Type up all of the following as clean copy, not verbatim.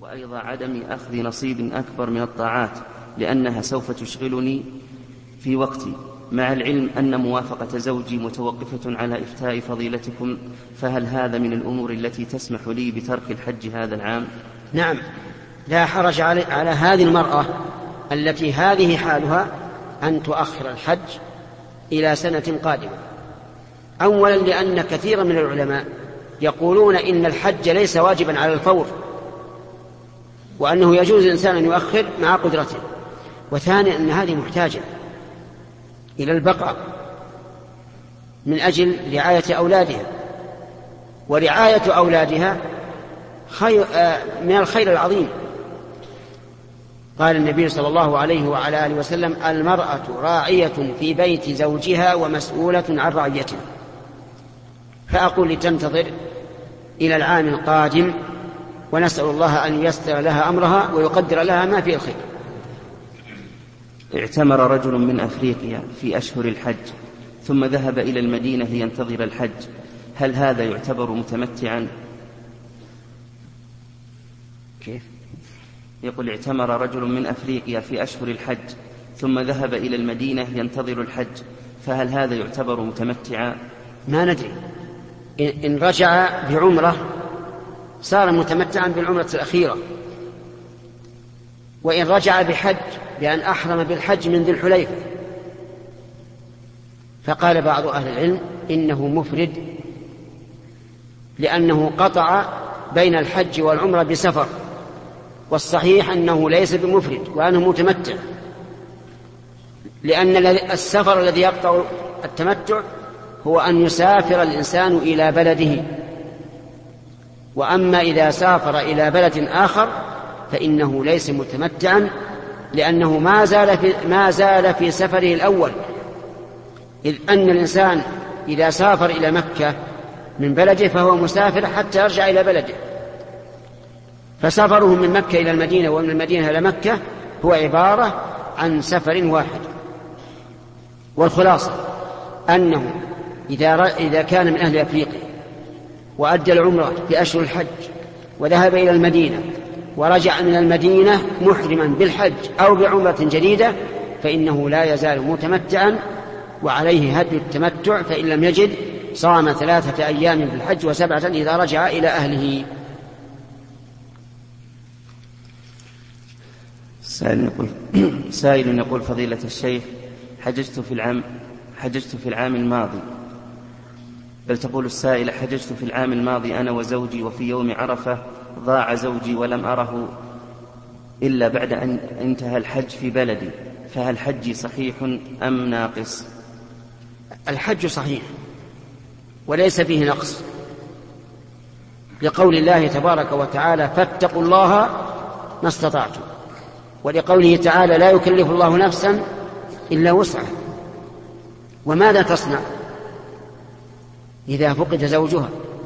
وأيضا عدم أخذ نصيب أكبر من الطاعات لأنها سوف تشغلني في وقتي، مع العلم أن موافقة زوجي متوقفة على إفتاء فضيلتكم، فهل هذا من الأمور التي تسمح لي بترك الحج هذا العام؟ نعم، لا حرج على هذه المرأة التي هذه حالها أن تؤخر الحج إلى سنة قادمة. أولا لأن كثيرا من العلماء يقولون إن الحج ليس واجبا على الفور، وأنه يجوز الإنسان أن يؤخر مع قدرته. وثانيا أن هذه محتاجة إلى البقاء من أجل رعاية أولادها، ورعاية أولادها من الخير العظيم. قال النبي صلى الله عليه وعلى آله وسلم: المرأة راعية في بيت زوجها ومسؤولة عن رعيته. فأقول لتنتظر إلى العام القادم، ونسأل الله أن ييسر لها أمرها ويقدر لها ما فيه الخير. اعتمر رجل من أفريقيا في أشهر الحج ثم ذهب إلى المدينة لينتظر الحج، هل هذا يعتبر متمتعا؟ كيف؟ يقول: اعتمر رجل من أفريقيا في أشهر الحج ثم ذهب إلى المدينة ينتظر الحج، فهل هذا يعتبر متمتعا؟ ما ندري، إن رجع بعمرة صار متمتعا بالعمرة الأخيرة، وإن رجع بحج بأن أحرم بالحج من ذي الحليفة. فقال بعض أهل العلم إنه مفرد، لأنه قطع بين الحج والعمرة بسفر، والصحيح أنه ليس بمفرد وأنه متمتع، لأن السفر الذي يقطع التمتع هو أن يسافر الإنسان إلى بلده، وأما إذا سافر إلى بلد آخر فإنه ليس متمتعا، لأنه ما زال في سفره الأول، إذ أن الإنسان إذا سافر إلى مكة من بلده فهو مسافر حتى يرجع إلى بلده، فسفره من مكة إلى المدينة ومن المدينة إلى مكة هو عبارة عن سفر واحد. والخلاصة أنه إذا كان من أهل أفريقيا وأدى العمرة في أشهر الحج وذهب إلى المدينة ورجع من المدينة محرما بالحج أو بعمرة جديدة فإنه لا يزال متمتعا، وعليه هدي التمتع، فإن لم يجد صام 3 أيام في الحج و7 إذا رجع إلى أهله. سائل يقول: فضيلة الشيخ، حججت في العام الماضي، بل تقول السائلة: حججت في العام الماضي أنا وزوجي، وفي يوم عرفة ضاع زوجي ولم أره إلا بعد أن انتهى الحج في بلدي، فهل حجي صحيح أم ناقص؟ الحج صحيح وليس فيه نقص، لقول الله تبارك وتعالى: فاتقوا الله ما استطعتم، ولقوله تعالى: لا يكلف الله نفسا إلا وسعها. وماذا تصنع إذا فقد زوجها؟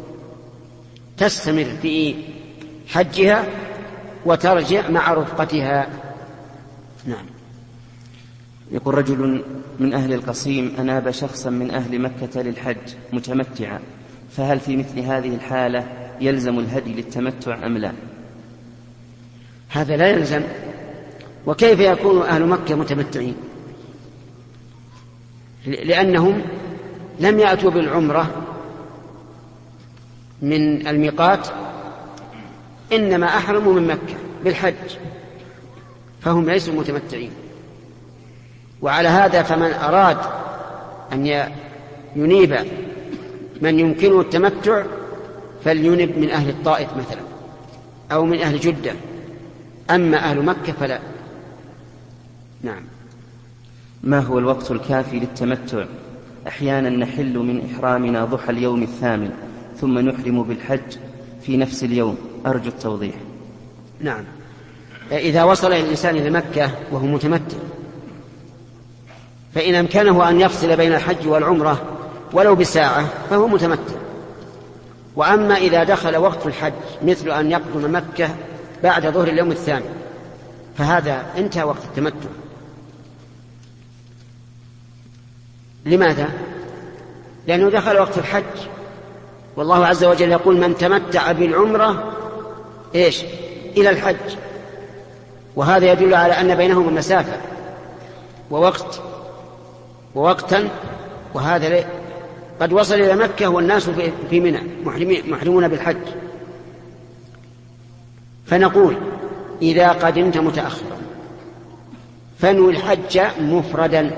تستمر في حجها وترجع مع رفقتها. نعم. يقول: رجل من أهل القصيم أناب شخصا من أهل مكة للحج متمتعا، فهل في مثل هذه الحالة يلزم الهدي للتمتع أم لا؟ هذا لا يلزم. وكيف يكون أهل مكة متمتعين؟ لأنهم لم يأتوا بالعمرة من الميقات، إنما أحرموا من مكة بالحج، فهم ليسوا متمتعين. وعلى هذا فمن أراد أن ينيب من يمكنه التمتع فلينب من أهل الطائف مثلا أو من أهل جدة، أما أهل مكة فلا. نعم. ما هو الوقت الكافي للتمتع؟ أحيانا نحل من إحرامنا ضحى اليوم الثامن ثم نحرم بالحج في نفس اليوم، أرجو التوضيح. نعم، إذا وصل الإنسان إلى مكة وهو متمتع فإن أمكنه أن يفصل بين الحج والعمرة ولو بساعة فهو متمتع. وأما إذا دخل وقت الحج مثل أن يقدم مكة بعد ظهر اليوم الثامن فهذا انتهى وقت التمتع. لماذا؟ لأنه دخل وقت الحج، والله عز وجل يقول: من تمتع بالعمرة إلى الحج، وهذا يدل على أن بينهما مسافة ووقتا، وهذا قد وصل إلى مكة والناس في منى محرمون بالحج. فنقول إذا قدمت متأخرا فانوي الحج مفردا،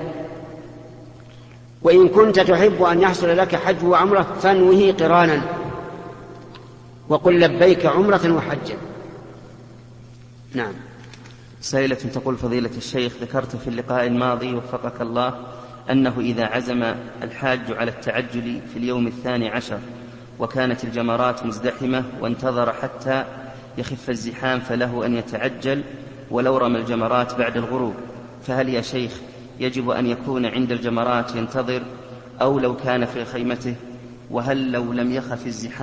وإن كنت تحب أن يحصل لك حج وعمرة فانوه قرانا، وقل لبيك عمرة وحجا. نعم. سائلة تقول: فضيلة الشيخ، ذكرت في اللقاء الماضي وفقك الله أنه إذا عزم الحاج على التعجل في اليوم 12 وكانت الجمرات مزدحمة وانتظر حتى يخف الزحام فله أن يتعجل ولو رمى الجمرات بعد الغروب، فهل يا شيخ يجب أن يكون عند الجمرات ينتظر أو لو كان في خيمته؟ وهل لو لم يخف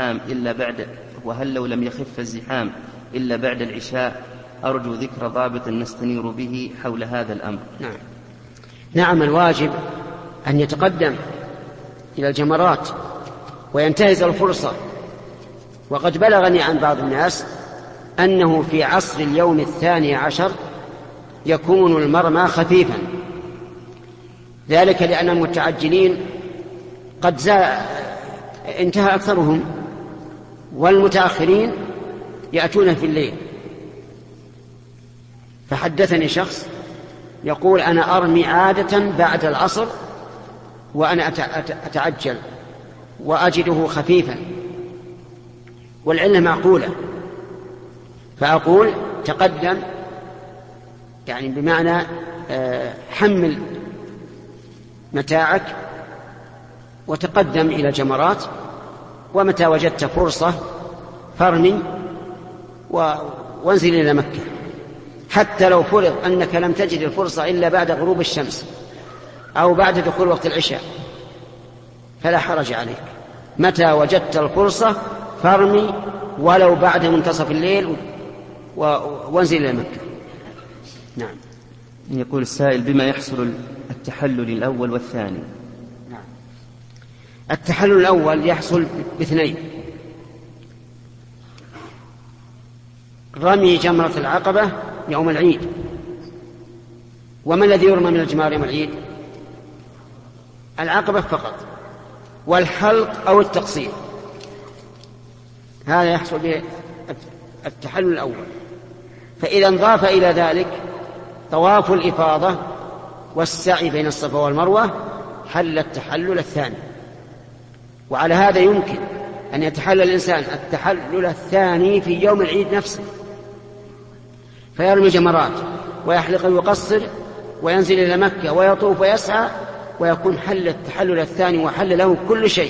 الزحام إلا بعد العشاء؟ أرجو ذكر ضابط نستنير به حول هذا الأمر. نعم، الواجب أن يتقدم إلى الجمرات وينتهز الفرصة. وقد بلغني عن بعض الناس أنه في عصر اليوم 12 يكون المرمى خفيفا، ذلك لأن المتعجلين قد انتهى أكثرهم، والمتأخرين يأتون في الليل. فحدثني شخص يقول: أنا أرمي عادة بعد العصر وأنا أتعجل وأجده خفيفا، والعلة معقولة. فأقول تقدم، يعني بمعنى حمل متاعك وتقدم إلى جمرات، ومتى وجدت فرصة فارمي وانزل إلى مكة، حتى لو فرض أنك لم تجد الفرصة إلا بعد غروب الشمس أو بعد دخول وقت العشاء فلا حرج عليك، متى وجدت الفرصة فارمي ولو بعد منتصف الليل وانزل إلى مكة. نعم. يقول السائل: بما يحصل التحلل الأول والثاني؟ نعم. التحلل الأول يحصل باثنين: رمي جمرة العقبة يوم العيد. وما الذي يرمى من الجمار يوم العيد؟ العقبة فقط، والحلق أو التقصير، هذا يحصل به التحلل الأول. فإذا انضاف إلى ذلك طواف الإفاضة والسعي بين الصفا والمروة حل التحلل الثاني. وعلى هذا يمكن أن يتحلل الإنسان التحلل الثاني في يوم العيد نفسه، فيرمي جمرات ويحلق ويقصر وينزل إلى مكة ويطوف ويسعى، ويكون حل التحلل الثاني وحل له كل شيء.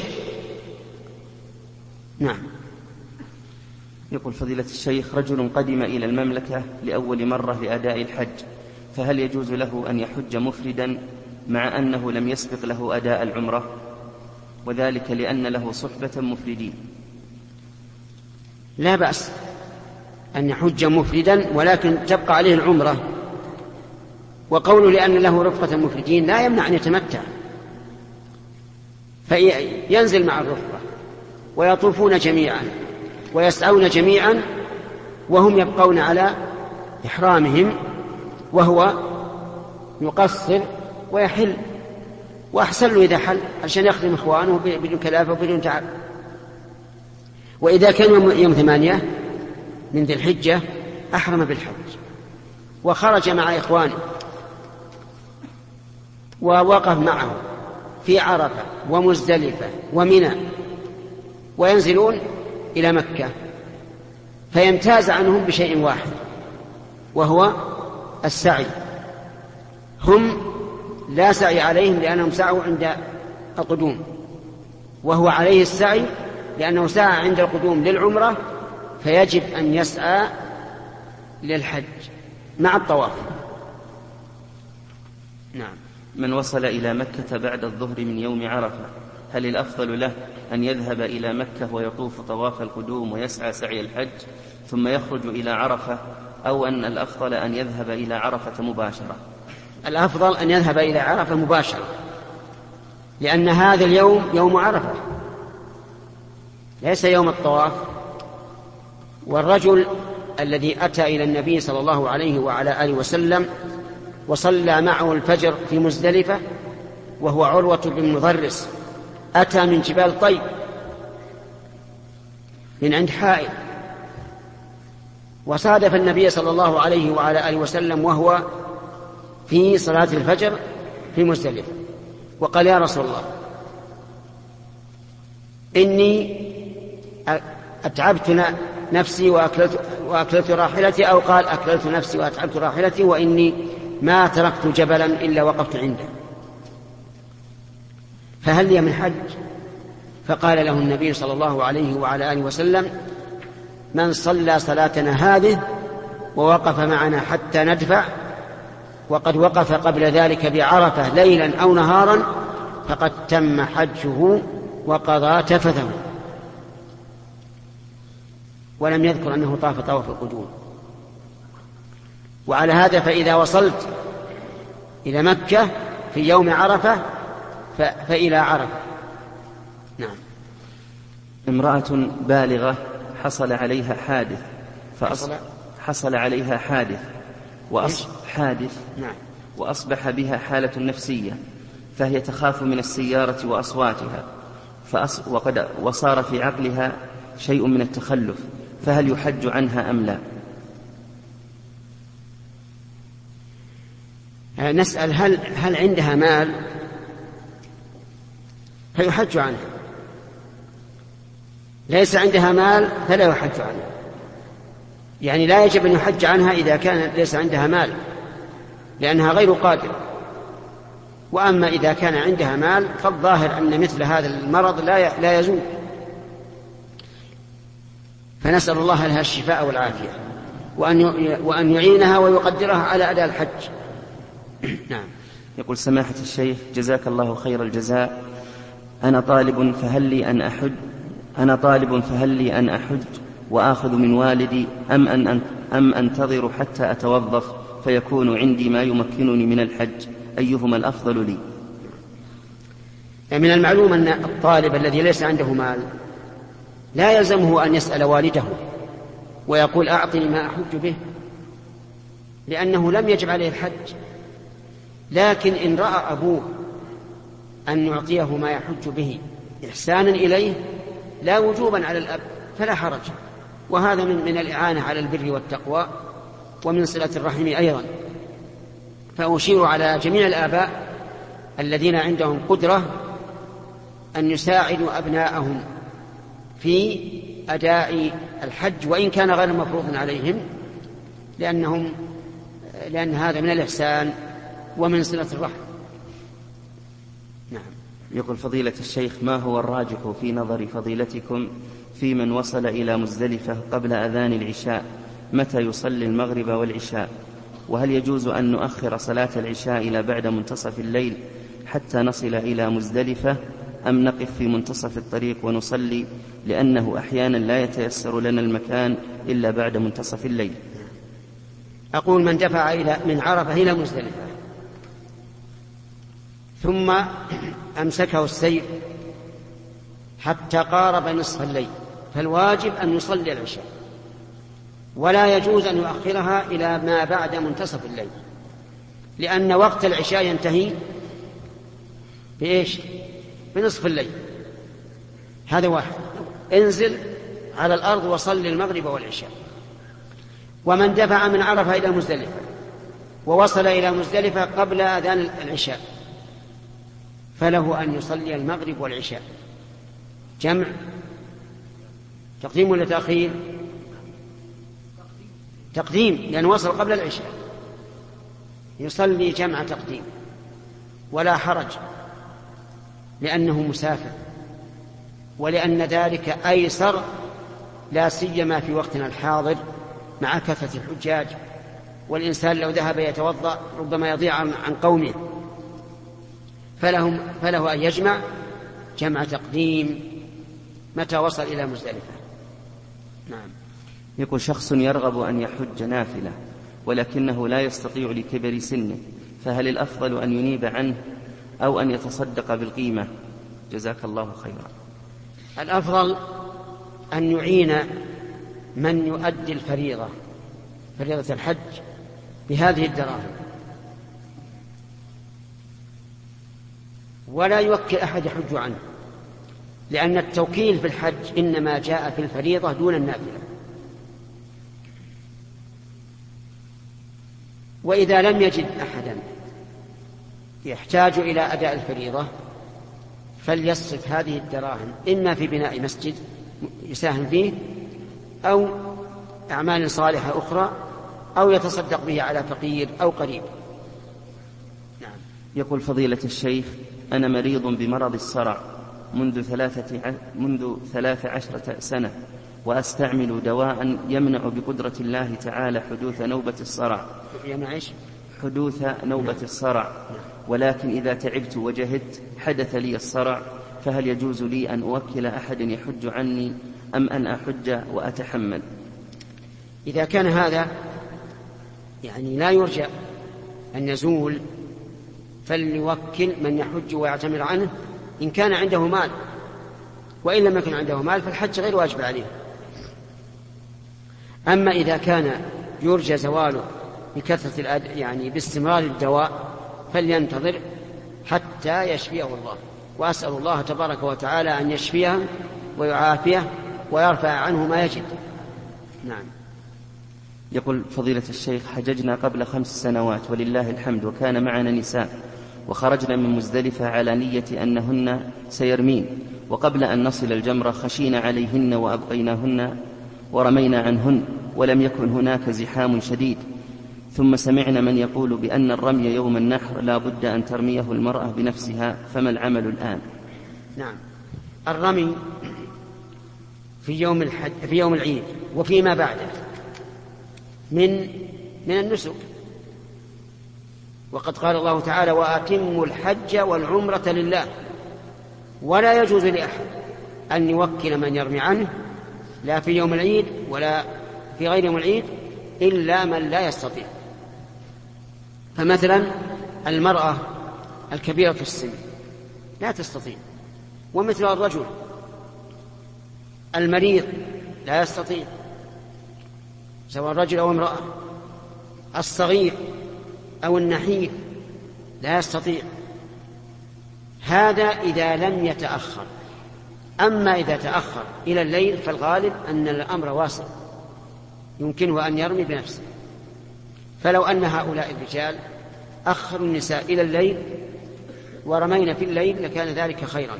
نعم. يقول: فضيلة الشيخ، رجل قدم إلى المملكة لأول مرة لأداء الحج، فهل يجوز له أن يحج مفردا مع أنه لم يسبق له أداء العمرة، وذلك لأن له صحبة مفردين؟ لا بأس أن يحج مفردا، ولكن تبقى عليه العمرة. وقوله لأن له رفقة مفردين لا يمنع أن يتمتع، فينزل مع الرفقة ويطوفون جميعا ويسعون جميعا وهم يبقون على إحرامهم، وهو يقصر ويحل، وأحسن له إذا حل عشان يخدم إخوانه بدون كلافة وبدون تعب. وإذا كان يوم 8 من ذي الحجة أحرم بالحج وخرج مع إخوانه ووقف معه في عرفة ومزدلفة ومنى، وينزلون إلى مكة، فيمتاز عنهم بشيء واحد وهو السعي. هم لا سعي عليهم لأنهم سعوا عند القدوم، وهو عليه السعي لأنه سعى عند القدوم للعمرة، فيجب أن يسعى للحج مع الطواف. نعم. من وصل إلى مكة بعد الظهر من يوم عرفة، هل الأفضل له أن يذهب إلى مكة ويطوف طواف القدوم ويسعى سعي الحج ثم يخرج إلى عرفة، أو أن الأفضل أن يذهب إلى عرفة مباشرة؟ الأفضل أن يذهب إلى عرفة مباشرة، لأن هذا اليوم يوم عرفة ليس يوم الطواف. والرجل الذي أتى إلى النبي صلى الله عليه وعلى آله وسلم وصلى معه الفجر في مزدلفة، وهو عروة بن مضرس، أتى من جبال طيب من عند حائل، وصادف النبي صلى الله عليه وعلى آله وسلم وهو في صلاة الفجر في مزدلفة، وقال: يا رسول الله، إني أتعبت نفسي وأكلت راحلتي، أو قال: أكلت نفسي وأتعبت راحلتي، وإني ما تركت جبلا إلا وقفت عنده، فهل لي من حج؟ فقال له النبي صلى الله عليه وعلى آله وسلم: من صلى صلاتنا هذه ووقف معنا حتى ندفع، وقد وقف قبل ذلك بعرفة ليلا أو نهارا، فقد تم حجه وقضى تفثه. ولم يذكر أنه طاف طواف القدوم. وعلى هذا فإذا وصلت إلى مكة في يوم عرفة فإلى عرفة. نعم. امرأة بالغة حصل عليها حادث نعم. وأصبح بها حالة نفسية، فهي تخاف من السيارة وأصواتها، وصار في عقلها شيء من التخلف، فهل يحج عنها أم لا؟ نسأل هل عندها مال فيحج عنها؟ ليس عندها مال فلا يحج عنها، يعني لا يجب أن يحج عنها إذا كان ليس عندها مال لأنها غير قادرة. وأما إذا كان عندها مال فالظاهر أن مثل هذا المرض لا يزول، فنسأل الله لها الشفاء والعافية، وأن يعينها ويقدرها على أداء الحج. نعم. يقول: سماحة الشيخ جزاك الله خير الجزاء، أنا طالب فهل لي أن أحج وآخذ من والدي أم أنتظر حتى أتوظف فيكون عندي ما يمكنني من الحج؟ أيهما الأفضل لي؟ من المعلوم أن الطالب الذي ليس عنده مال لا يلزمه أن يسأل والده ويقول: أعطني ما أحج به، لأنه لم يجب عليه الحج. لكن إن رأى أبوه أن يعطيه ما يحج به إحسانا إليه لا وجوبا على الأب فلا حرج، وهذا من الإعانة على البر والتقوى ومن صلة الرحم أيضا. فأشير على جميع الآباء الذين عندهم قدرة أن يساعدوا أبناءهم في أداء الحج وإن كان غير مفروض عليهم، لأن هذا من الإحسان ومن صلة الرحم. نعم. يقول: فضيلة الشيخ، ما هو الراجح في نظر فضيلتكم في من وصل إلى مزدلفة قبل أذان العشاء؟ متى يصلي المغرب والعشاء؟ وهل يجوز أن نؤخر صلاة العشاء إلى بعد منتصف الليل حتى نصل إلى مزدلفة، أم نقف في منتصف الطريق ونصلي، لأنه أحيانا لا يتيسر لنا المكان إلا بعد منتصف الليل؟ أقول: من دفع من عرفة إلى مزدلفة ثم أمسكه السير حتى قارب نصف الليل فالواجب أن يصلي العشاء، ولا يجوز أن يؤخرها إلى ما بعد منتصف الليل، لأن وقت العشاء ينتهي بإيش؟ بنصف الليل. هذا واحد. انزل على الأرض وصل المغرب والعشاء. ومن دفع من عرفة إلى مزدلفة ووصل إلى مزدلفة قبل أذان العشاء فله أن يصلي المغرب والعشاء جمع، تقديم ولا تأخير؟ تقديم، لأنه وصل قبل العشاء، يصلي جمع تقديم ولا حرج، لأنه مسافر، ولأن ذلك أيسر، لا سيما في وقتنا الحاضر مع كثرة الحجاج، والإنسان لو ذهب يتوضأ ربما يضيع عن قومه، فله أن يجمع جمع تقديم متى وصل إلى مزدلفة. نعم. يقول: شخص يرغب أن يحج نافلة ولكنه لا يستطيع لكبر سنه، فهل الأفضل أن ينيب عنه أو أن يتصدق بالقيمة؟ جزاك الله خيرا. الأفضل أن يعين من يؤدي الفريضة، فريضة الحج، بهذه الدراهم، ولا يوكل أحد يحج عنه، لأن التوكيل في الحج إنما جاء في الفريضة دون النافلة. وإذا لم يجد أحدا يحتاج إلى أداء الفريضة فليصرف هذه الدراهم إما في بناء مسجد يساهم فيه، أو أعمال صالحة أخرى، أو يتصدق به على فقير أو قريب. نعم. يقول فضيلة الشيخ: أنا مريض بمرض الصرع منذ 13 سنة، وأستعمل دواء يمنع بقدرة الله تعالى حدوث نوبة الصرع. حدوث نوبة الصرع، ولكن إذا تعبت وجهدت حدث لي الصرع، فهل يجوز لي أن أوكل أحد يحج عني أم أن أحج وأتحمل؟ إذا كان هذا يعني لا يرجى أن يزول فليوكل من يحج ويعتمر عنه إن كان عنده مال، وإن لم يكن عنده مال فالحج غير واجب عليه. أما إذا كان يرجى زواله بكثرة يعني باستمرار الدواء فلينتظر حتى يشفيه الله، وأسأل الله تبارك وتعالى أن يشفيه ويعافيه ويرفع عنه ما يجد. نعم. يقول فضيلة الشيخ: حججنا قبل 5 سنوات ولله الحمد، وكان معنا نساء، وخرجنا من مزدلفة على نية أنهن سيرمين، وقبل أن نصل الجمرة خشينا عليهن وأبقيناهن ورمينا عنهن، ولم يكن هناك زحام شديد، ثم سمعنا من يقول بأن الرمي يوم النحر لا بد أن ترميه المرأة بنفسها، فما العمل الآن؟ نعم، الرمي في يوم العيد وفيما بعده من النسك، وقد قال الله تعالى: وأتموا الحج والعمرة لله. ولا يجوز لأحد أن يوكل من يرمي عنه لا في يوم العيد ولا في غير يوم العيد إلا من لا يستطيع. فمثلا المرأة الكبيرة في السن لا تستطيع، ومثل الرجل المريض لا يستطيع سواء رجل أو امرأة، الصغير أو النحيف لا يستطيع. هذا إذا لم يتأخر. أما إذا تأخر إلى الليل فالغالب أن الأمر واسع، يمكنه أن يرمي بنفسه. فلو أن هؤلاء الرجال أخروا النساء إلى الليل ورمينا في الليل لكان ذلك خيرا.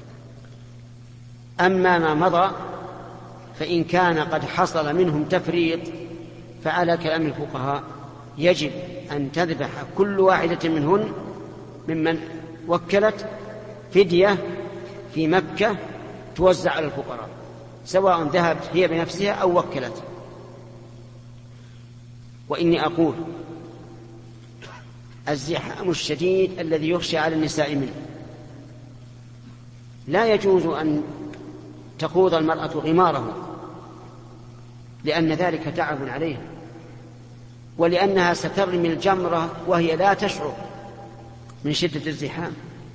أما ما مضى فإن كان قد حصل منهم تفريط فعلى كلام الفقهاء يجب أن تذبح كل واحدة منهن ممن وكلت فدية في مكة توزع على الفقراء، سواء ذهبت هي بنفسها أو وكلت. وإني أقول الزحام الشديد الذي يخشى على النساء منه لا يجوز أن تخوض المرأة غماره، لأن ذلك تعب عليها، ولأنها سترمي الجمرة وهي لا تشعر من شدة الزحام.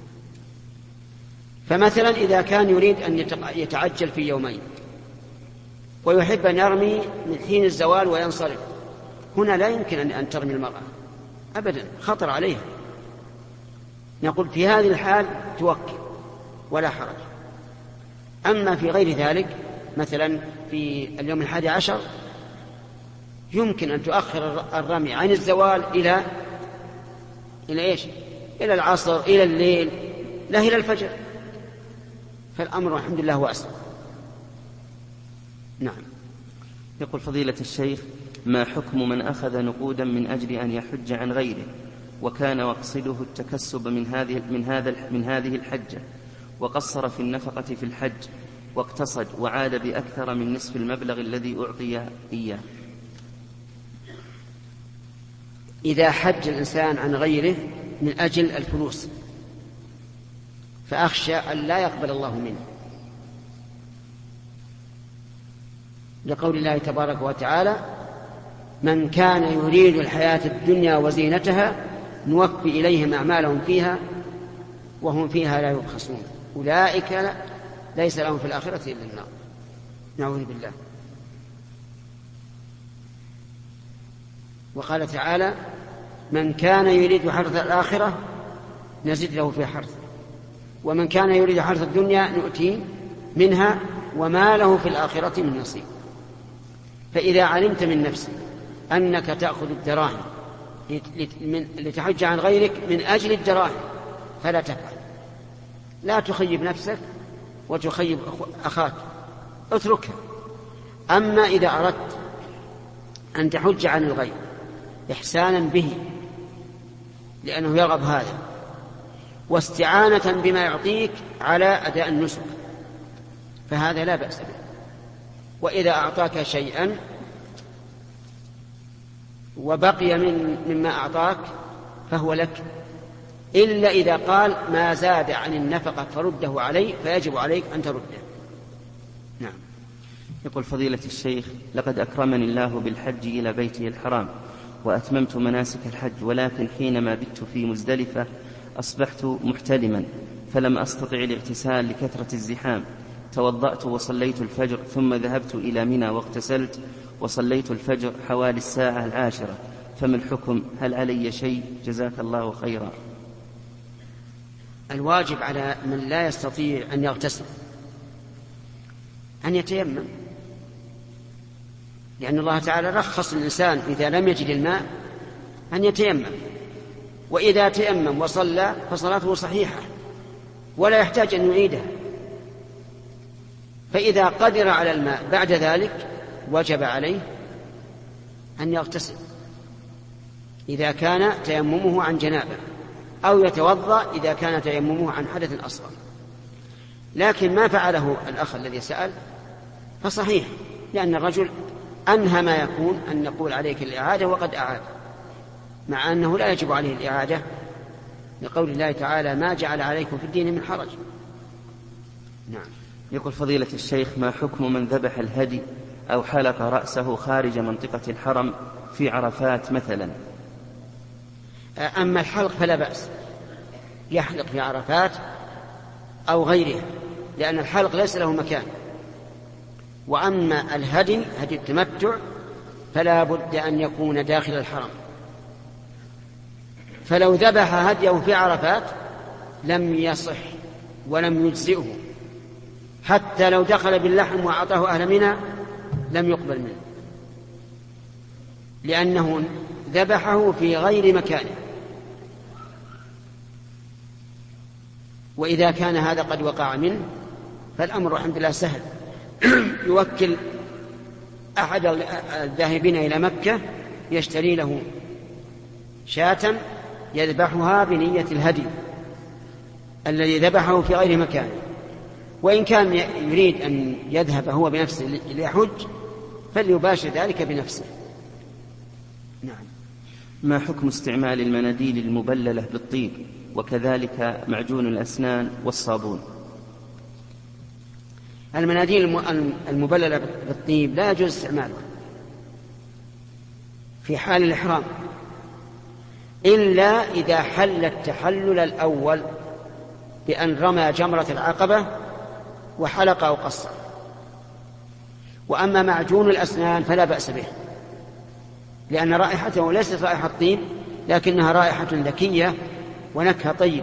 فمثلا إذا كان يريد أن يتعجل في يومين ويحب أن يرمي من حين الزوال وينصرف، هنا لا يمكن أن ترمي المرأة أبدا، خطر عليها. نقول في هذه الحال توكل ولا حرج. أما في غير ذلك مثلا في اليوم 11 يمكن أن تؤخر الرمي عن الزوال إلى إيش؟ إلى العصر، إلى الليل، لا إلى الفجر. فالأمر الحمد لله واسع. نعم. يقول فضيلة الشيخ: ما حكم من أخذ نقودا من أجل أن يحج عن غيره وكان مقصده التكسب من هذه الحجة، وقصر في النفقة في الحج واقتصد وعاد بأكثر من نصف المبلغ الذي أعطي إياه؟ إذا حج الإنسان عن غيره من أجل الفلوس فأخشى أن لا يقبل الله منه، لقول الله تبارك وتعالى: من كان يريد الحياة الدنيا وزينتها نوفي إليهم أعمالهم فيها وهم فيها لا يبخسون أولئك ليس لهم في الآخرة إلا النار. نعوذ بالله. وقال تعالى: من كان يريد حرث الآخرة نزد له في حرثه، ومن كان يريد حرث الدنيا نؤتيه منها وما له في الآخرة من نصيب. فإذا علمت من نفسك أنك تأخذ الدراهم لتحج عن غيرك من أجل الدراهم فلا تفعل، لا تخيب نفسك وتخيب أخاك، اتركها. أما إذا أردت أن تحج عن الغير إحسانا به لأنه يرغب هذا، واستعانة بما يعطيك على أداء النسك، فهذا لا بأس به. وإذا أعطاك شيئا وبقي مما أعطاك فهو لك، إلا إذا قال ما زاد عن النفقة فرده عليه، فيجب عليك أن ترده. نعم. يقول فضيلة الشيخ: لقد أكرمني الله بالحج إلى بيته الحرام وأتممت مناسك الحج، ولكن حينما بت في مزدلفة أصبحت محتلما فلم أستطع الاغتسال لكثرة الزحام. توضأت وصليت الفجر، ثم ذهبت إلى منى واغتسلت وصليت الفجر حوالي 10:00. فما الحكم؟ هل علي شيء؟ جزاك الله خيرا. الواجب على من لا يستطيع أن يغتسل أن يتيمم، لأن الله تعالى رخص الإنسان إذا لم يجد الماء أن يتيمم، وإذا تيمم وصلى فصلاته صحيحة ولا يحتاج أن يعيدها. فإذا قدر على الماء بعد ذلك وجب عليه أن يغتسل إذا كان تيممه عن جنابة، أو يتوضأ إذا كان تيممه عن حدث أصغر. لكن ما فعله الأخ الذي سأل فصحيح، لأن الرجل أنهى ما يكون أن نقول عليك الإعادة وقد أعاد، مع أنه لا يجب عليه الإعادة لقول الله تعالى: ما جعل عليكم في الدين من حرج. نعم. يقول فضيلة الشيخ: ما حكم من ذبح الهدي أو حلق رأسه خارج منطقة الحرم في عرفات مثلا؟ أما الحلق فلا بأس، يحلق في عرفات أو غيرها، لأن الحلق ليس له مكان. وأما الهدي، هدي التمتع، فلا بد أن يكون داخل الحرم، فلو ذبح هديه في عرفات لم يصح ولم يجزئه، حتى لو دخل باللحم وأعطاه أهل منى لم يقبل منه، لأنه ذبحه في غير مكانه. وإذا كان هذا قد وقع منه فالأمر الحمد لله سهل، يوكل أحد الذاهبين إلى مكة يشتري له شاة يذبحها بنية الهدي الذي ذبحه في غير مكانه. وإن كان يريد أن يذهب هو بنفسه ليحج فليباشر ذلك بنفسه. نعم. ما حكم استعمال المناديل المبللة بالطيب وكذلك معجون الأسنان والصابون؟ المناديل المبللة بالطيب لا يجوز استعمالها في حال الإحرام، إلا إذا حل التحلل الأول بأن رمى جمرة العقبة وحلق أو قصر. وأما معجون الأسنان فلا بأس به، لأن رائحته ليست رائحة طيب، لكنها رائحة ذكية ونكهة طيبة.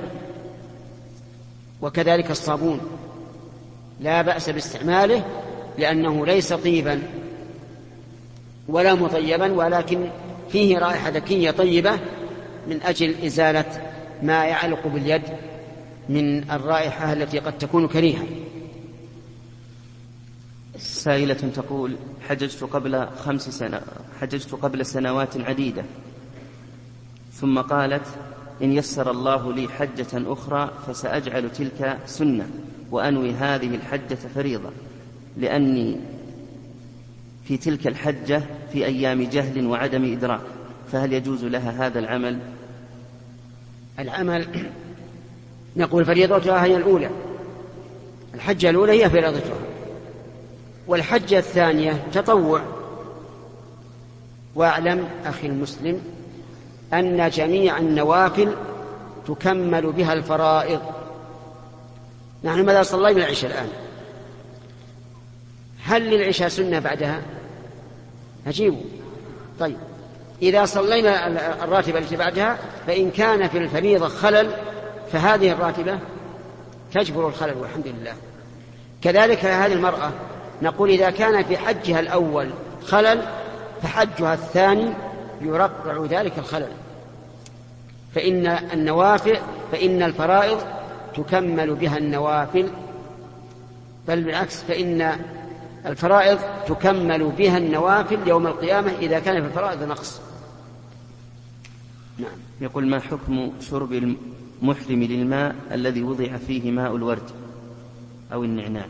وكذلك الصابون لا بأس باستعماله، لأنه ليس طيبا ولا مطيبا، ولكن فيه رائحة ذكية طيبة من أجل إزالة ما يعلق باليد من الرائحة التي قد تكون كريهة. سائلة تقول: حججت قبل سنوات عديدة، ثم قالت: إن يسر الله لي حجة أخرى فسأجعل تلك سنة وأنوي هذه الحجة فريضة، لأني في تلك الحجة في أيام جهل وعدم إدراك، فهل يجوز لها هذا العمل؟ العمل نقول فريضتها هي الأولى، الحجة الأولى هي فريضتها، والحجة الثانية تطوع. واعلم أخي المسلم أن جميع النوافل تكمل بها الفرائض. نحن ماذا صلينا العشاء الآن؟ هل للعشاء سنة بعدها؟ أجيبوا. طيب، إذا صلينا الراتبة التي بعدها فإن كان في الفريضة خلل فهذه الراتبة تجبر الخلل والحمد لله. كذلك هذه المرأة نقول إذا كان في حجها الأول خلل فحجها الثاني يرقع ذلك الخلل، فإن الفرائض تكمل بها النوافل، بل بالعكس فإن الفرائض تكمل بها النوافل يوم القيامة إذا كان في الفرائض نقص. نعم. يقول: ما حكم شرب المحرم للماء الذي وضع فيه ماء الورد أو النعناع؟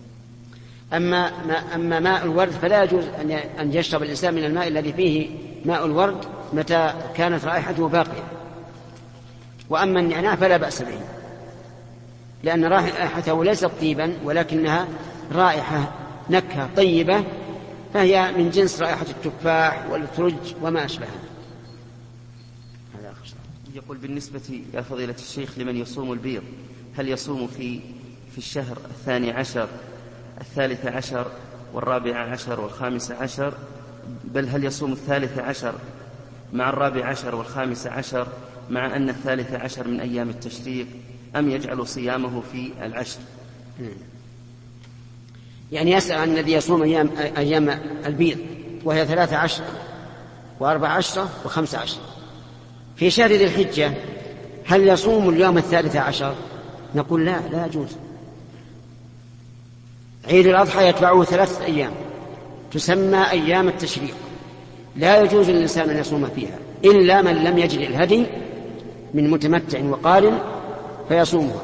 أما ماء الورد فلا يجوز أن يشرب الإنسان من الماء الذي فيه ماء الورد متى كانت رائحته باقية. وأما النعناع فلا بأس به، لأن رائحته ليست طيبا ولكنها رائحة نكهة طيبة، فهي من جنس رائحة التفاح والثلج وما أشبهها. يقول: بالنسبة يا فضيلة الشيخ لمن يصوم البيض، هل يصوم في الشهر 12 13 14 15، بل هل يصوم 13 مع 14 و15 مع أن 13 من أيام التشريق، أم يجعل صيامه في العشر؟ يعني يسأل عن الذي يصوم أيام البيض وهي 13 و14 و15 في شهر ذي الحجة، هل يصوم اليوم 13؟ نقول لا يجوز. عيد الأضحى يتبعه 3 أيام تسمى أيام التشريق، لا يجوز للإنسان أن يصوم فيها إلا من لم يجد الهدي من متمتع وقارن فيصومها.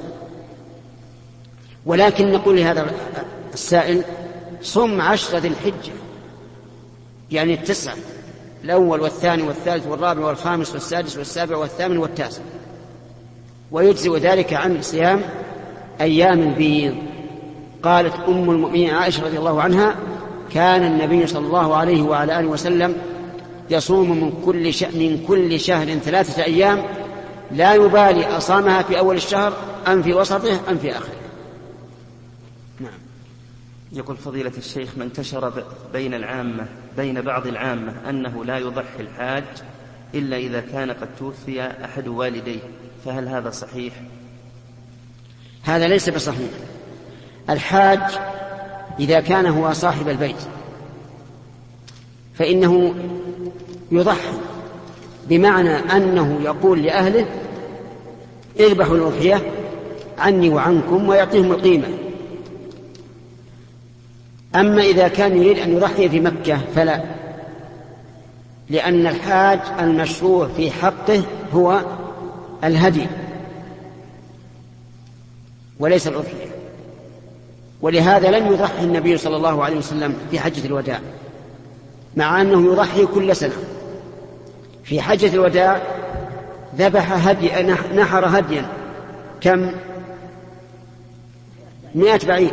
ولكن نقول لهذا السائل: صم 10 ذي الحجة، يعني 9، الأول والثاني والثالث والرابع والخامس والسادس والسابع والثامن والتاسع، ويجزئ ذلك عن صيام أيام البيض. قالت أم المؤمنين عائشة رضي الله عنها: كان النبي صلى الله عليه وعلى آله وسلم يصوم من كل شهر 3 أيام، لا يبالي أصامها في أول الشهر أم في وسطه أم في آخره. نعم. يقول: فضيلة الشيخ، من انتشر بين بعض العامة أنه لا يضحي الحاج إلا إذا كان قد توفي أحد والديه، فهل هذا صحيح؟ هذا ليس بصحيح. الحاج إذا كان هو صاحب البيت فإنه يضحي، بمعنى أنه يقول لأهله: اذبحوا الأضحية عني وعنكم، ويعطيهم القيمة. أما إذا كان يريد أن يضحي في مكة فلا، لأن الحاج المشروع في حقه هو الهدي وليس الأضحية. ولهذا لم يضحي النبي صلى الله عليه وسلم في حجة الوداع، مع أنه يضحي كل سنة. في حجة الوداع ذبح نحر هديا كم 100 بعير،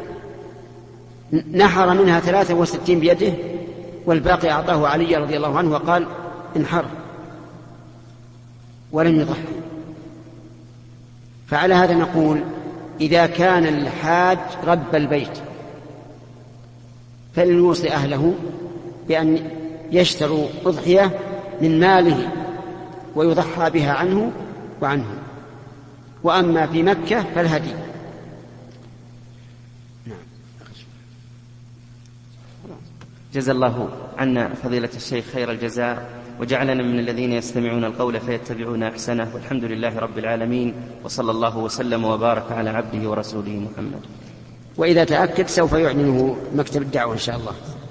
نحر منها 63 بيده والباقي أعطاه علي رضي الله عنه وقال: انحر، ولم يضحي. فعلى هذا نقول: إذا كان الحاج رب البيت فليوصي أهله بأن يشتروا أضحية من ماله ويضحى بها عنه وعنه. وأما في مكة فالهدي. جزا الله عنا فضيلة الشيخ خير الجزاء، وجعلنا من الذين يستمعون القول فيتبعون أحسنه، والحمد لله رب العالمين، وصلى الله وسلم وبارك على عبده ورسوله محمد. وإذا تأكد سوف يعلنه مكتب الدعوة إن شاء الله.